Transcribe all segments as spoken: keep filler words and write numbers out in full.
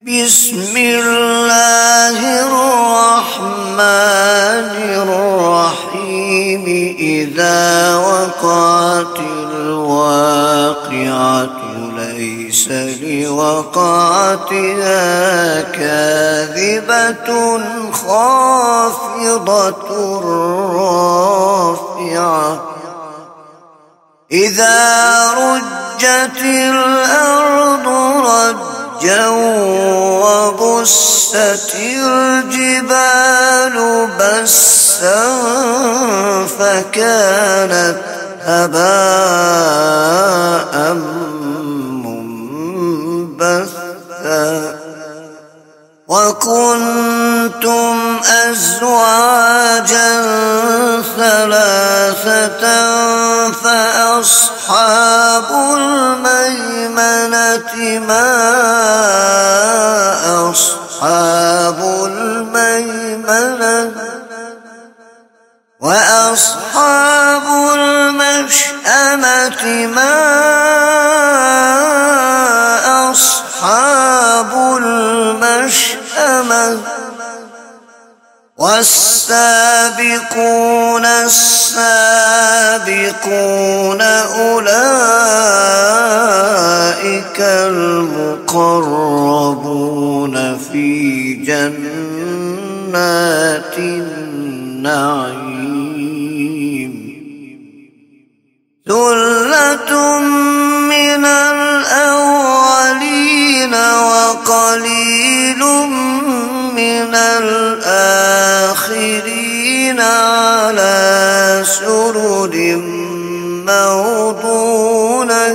بسم الله الرحمن الرحيم إذا وقعت الواقعة ليس لوقعتها كاذبة خافضة رافعة إذا رجت الأرض رجا وبست الجبال بسا فكانت هباء منبثا وكنتم أزواجا ثلاثة فأصحاب الميمنة ما أصحاب الميمنة وأصحاب المشأمة ما أصحاب المشأمة والسابقون السابقون أولئك المقربون في جنات النعيم ثلة من الأولين وقليل من الآخرين على سرر موضونة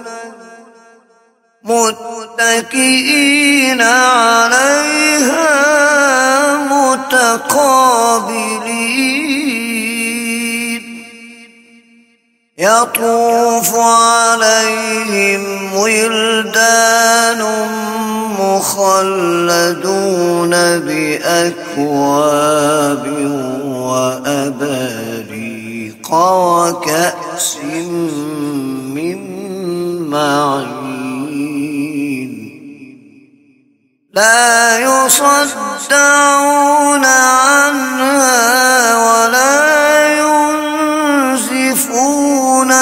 متكئين عليها متقابلين يطوف عليهم ولدان مخلدون بأكواب وأباريق وكأس من معين لا يصدعون عنها ولا ينزفون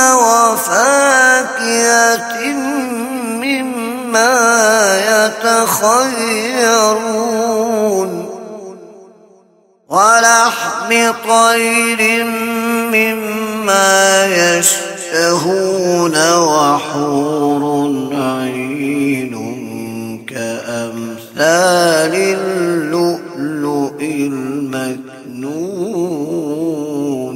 وفاكهة مما يتخيرون ولحم طير مما يشتهون وحور عين كأمثال اللؤلؤ المكنون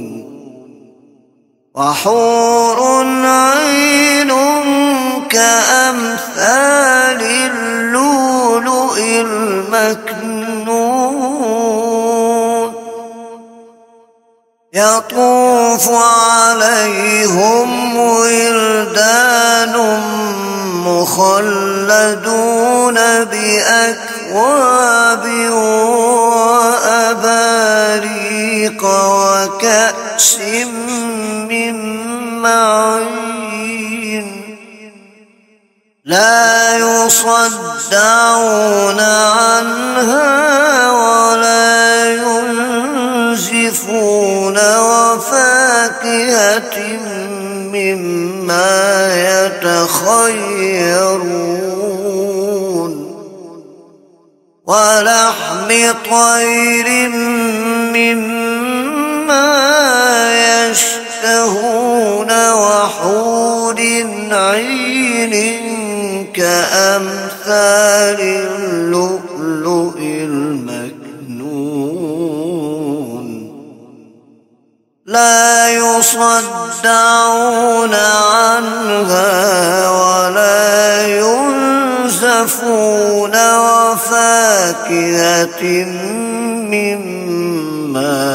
وحور عين كأمثال اللؤلؤ المكنون يطوف عليهم ولدان مخلدون بأكواب وأباريق وكأس من معين لا يصدعون عنها ولا ينزفون وفاكهة مما يتخيرون ولحم طير مما يشتهون وحور عين كأمثال اللؤلؤ المكنون لا يصدعون عنها ولا ينزفون وفاكهة مما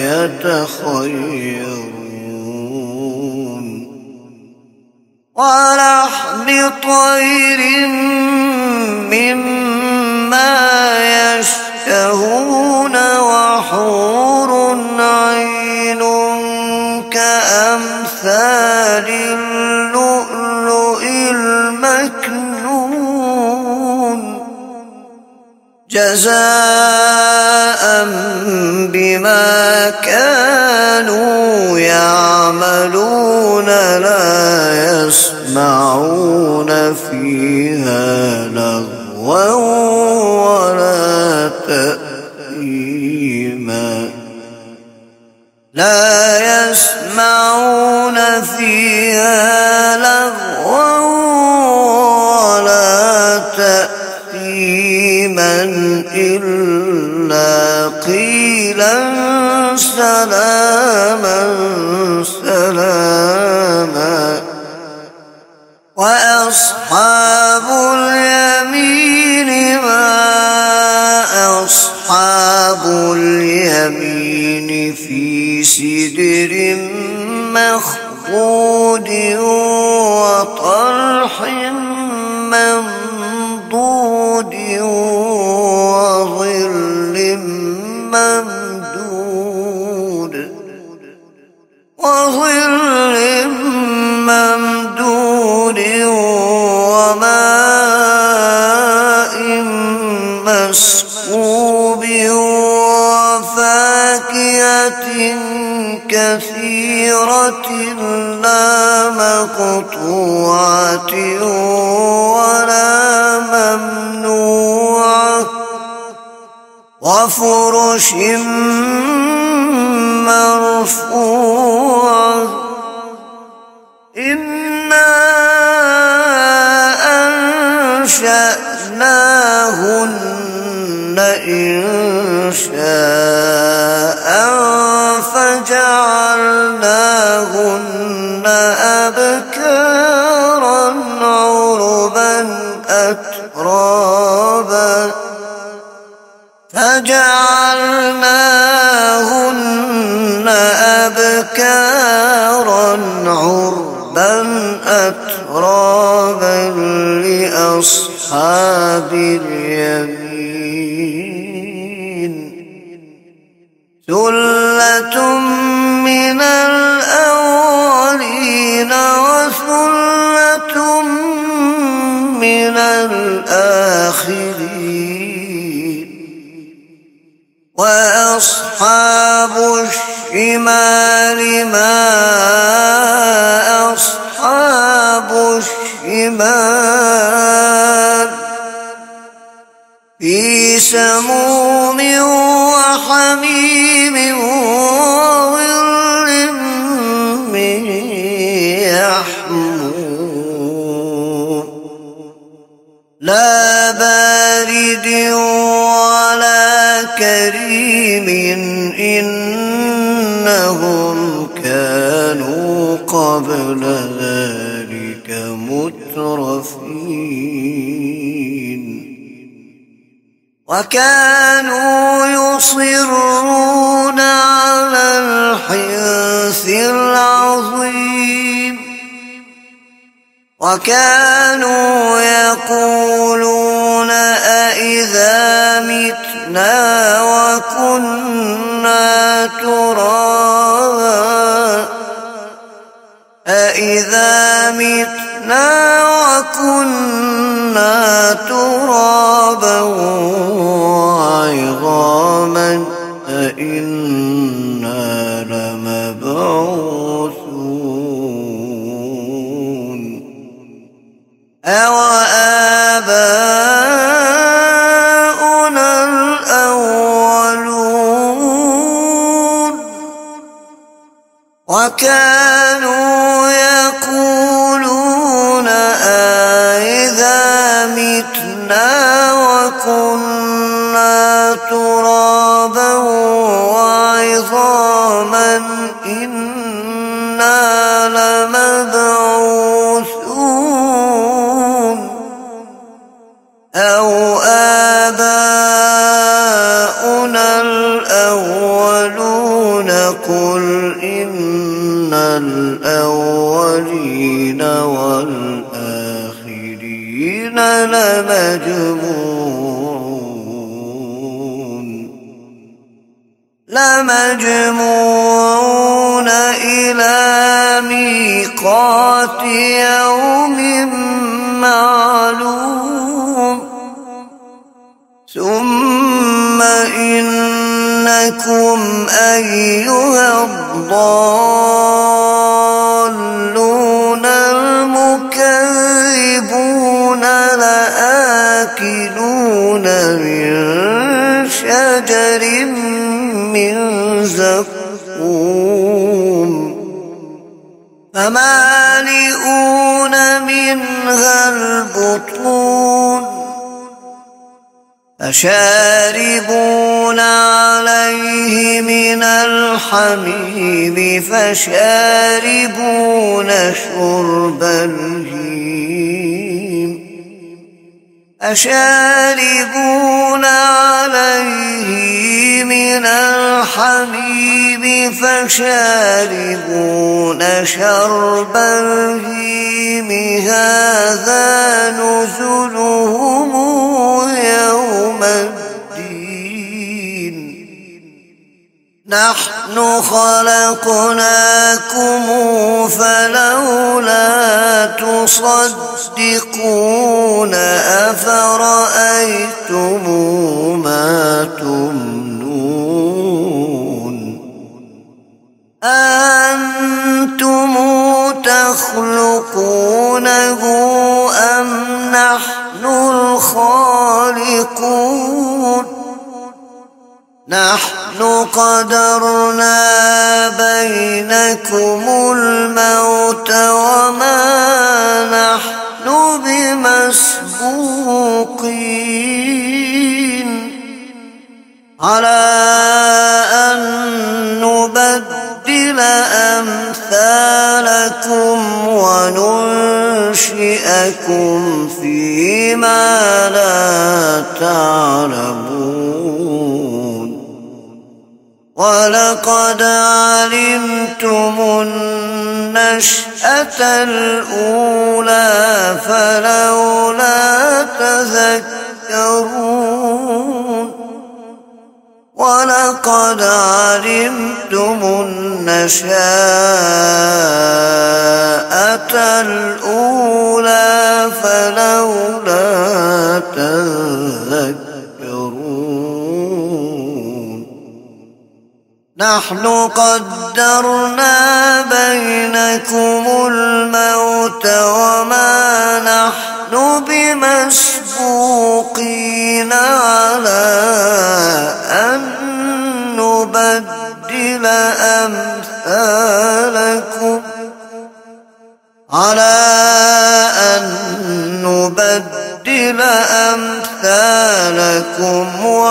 يتخيرون ولحم طير مما يشتهون وحور عين كأمثال اللؤلؤ المكنون جزاء بما كانوا يعملون لا يسمعون فيها لغوا ولا تأثيما لا يسمعون فيها لغوا ولا تأثيما إلا قيلا سلاما سلاما وأصحاب اليمين ما أصحاب اليمين في سدر مخضود وطلح منضود وظل ممدود وظل ممدود وماء مسكوب وفاكهة كثيرة لا مقطوعة ولا ممنوعة وفرش مرفوعة إنا أنشأناهن إنشاء فجعلناهن أبكارا عربا أترابا فجعلناهن أبكارا عربا أترابا لأصحاب اليمين ثلة من الأولين وثلة من الآخرين وأصحاب الشمال ما أصحاب الشمال في سموم وحميم وظل من يحموم لا بارد ولا كريم إنهم كانوا قبل ذلك مترفين وكانوا يصرون على الحنث العظيم وكانوا يقولون أإذا متنا وكنا ترابا أإذا متنا وكنا ترابا وعظاما أإنا لمبعوثون أوآباؤنا الأولون وكانوا يقولون أإذا متنا وكنا ترابا وعظاما إنا لمبعوثون أو آباؤنا الأولون قل إن الأولين والآخرين لمجموعون لمجموعون إلى ميقات يوم معلوم ثم إنكم أيها الضالون المكذبون لآكلون من شجر من زقوم فمالئون منها البطون فشاربون عليه من الحميم فشاربون شرب الهيم فشاربون عليه من الحميم فشاربون شرب الهيم هذا نزلهم يوم الدين نحن خلقناكم فلولا تصدقون أفرأيتم ما تمنون أنتم تخلقونه أم نحن الخالقون نحن قدرنا بينكم الموت وما نحن بمسبوقين على أن نبدل أمثالكم وننشئكم فيما لا تعلمون ولقد علمتم النشأة الأولى فلولا تذكرون ولقد علمتم النشأة الأولى فلولا تذكرون نحن قدرنا بينكم الموت وما نحن بمسبوقين على أن نبدل أمثالكم على أن نبدل أمثالكم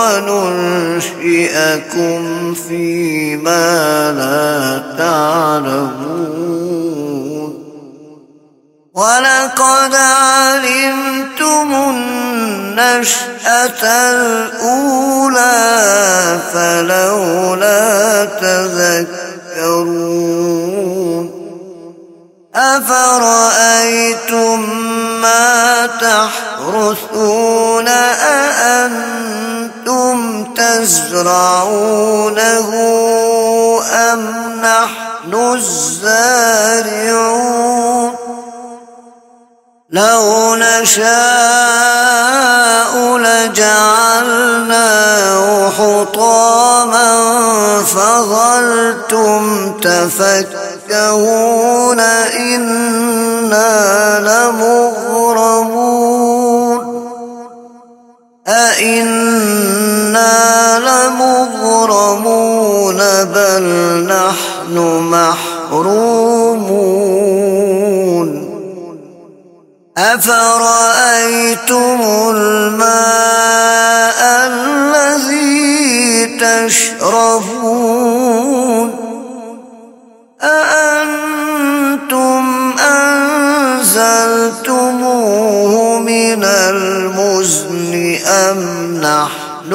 وننشئكم فيما لا تعلمون ولقد علمتم النشأة الأولى فلولا تذكرون أفرأيتم ما تحرثون أأنتم تزرعونه أم نحن الزارعون لو نشاء لجعلناه حطاما فظلتم تفكهون إنا لمغرمون أئنا لمغرمون بل نحن محرومون أفرأيتم الماء الذي تشربون أأنتم أنزلتموه من المزن أم نحن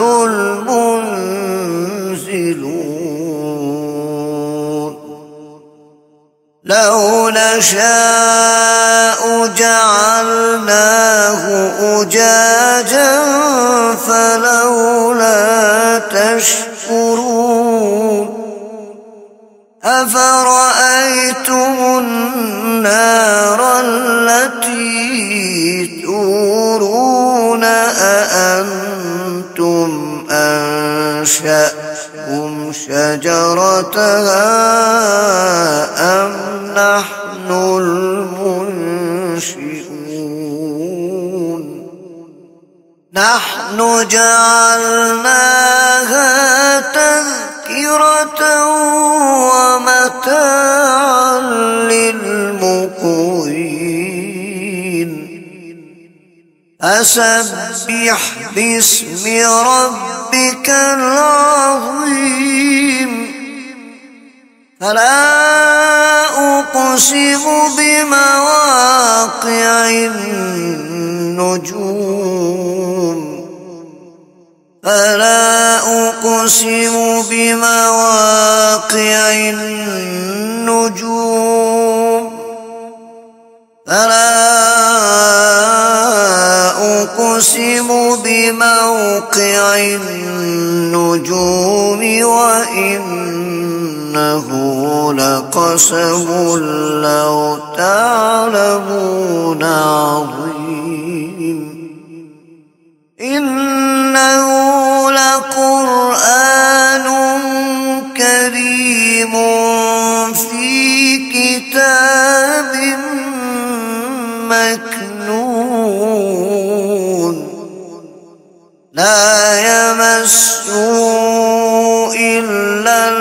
المنزلون لو نشاء جعلناه أجاجا فلولا تشكرون أفرأيتم النار التي تورون أأنتم أنتم أنشأكم شجرتها أم نحن المنشئون نحن جعلناها تذكرة ومتاعا للمقوين فسبح باسم ربك العظيم فلا أقسم بمواقع النجوم فلا أقسم بمواقع النجوم فلا أقسم بموقع النجوم وإنه لقسم لو تعلمون عظيم إنه لقرآن كريم في كتاب مكنون لا يمسه إلا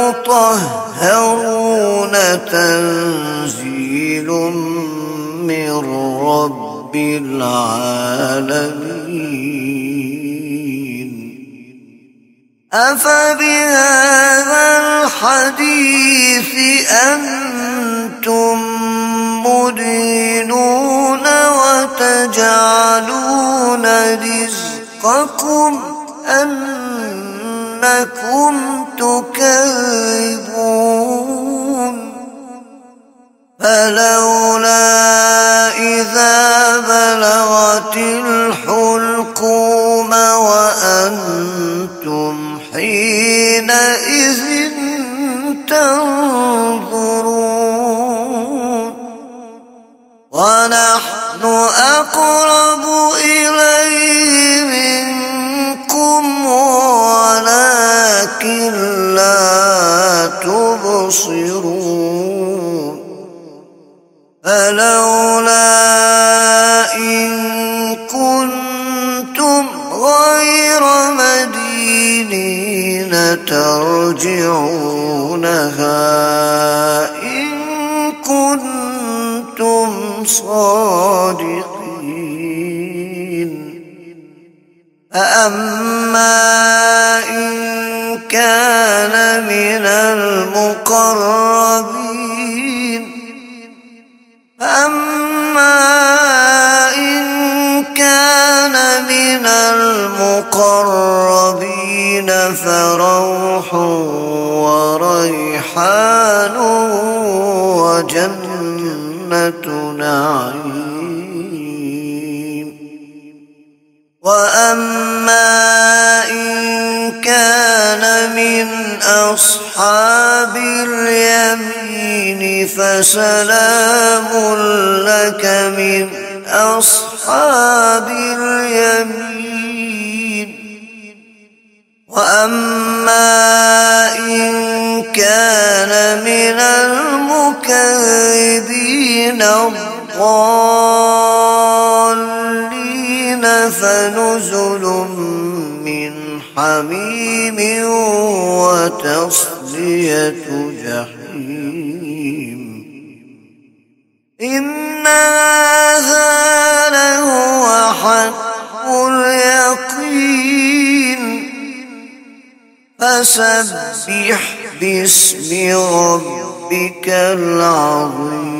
المطهرون تنزيل من رب العالمين أفبهذا الحديث أنتم مدهنون وتجعلون رزقكم أنكم تكذبون فلولا إذا بلغت الحلقوم وأنتم حينئذ تنظرون ونحن أقرب إليه منكم ولكن لا تبصرون فلولا إن كنتم غير مدينين ترجعونها إن كنتم صادقين فأما إن كان من المقربين فأما إن كان من المقربين فروح وريحان وجنة نعيم وأما إن كان من أصحاب اليمين فسلام لك من أصحاب اليمين وأما إن كان من المكذبين الضالين فنزل من حميم وتصلية جحيم إن هذا لهو حق اليقين فسبح باسم ربك العظيم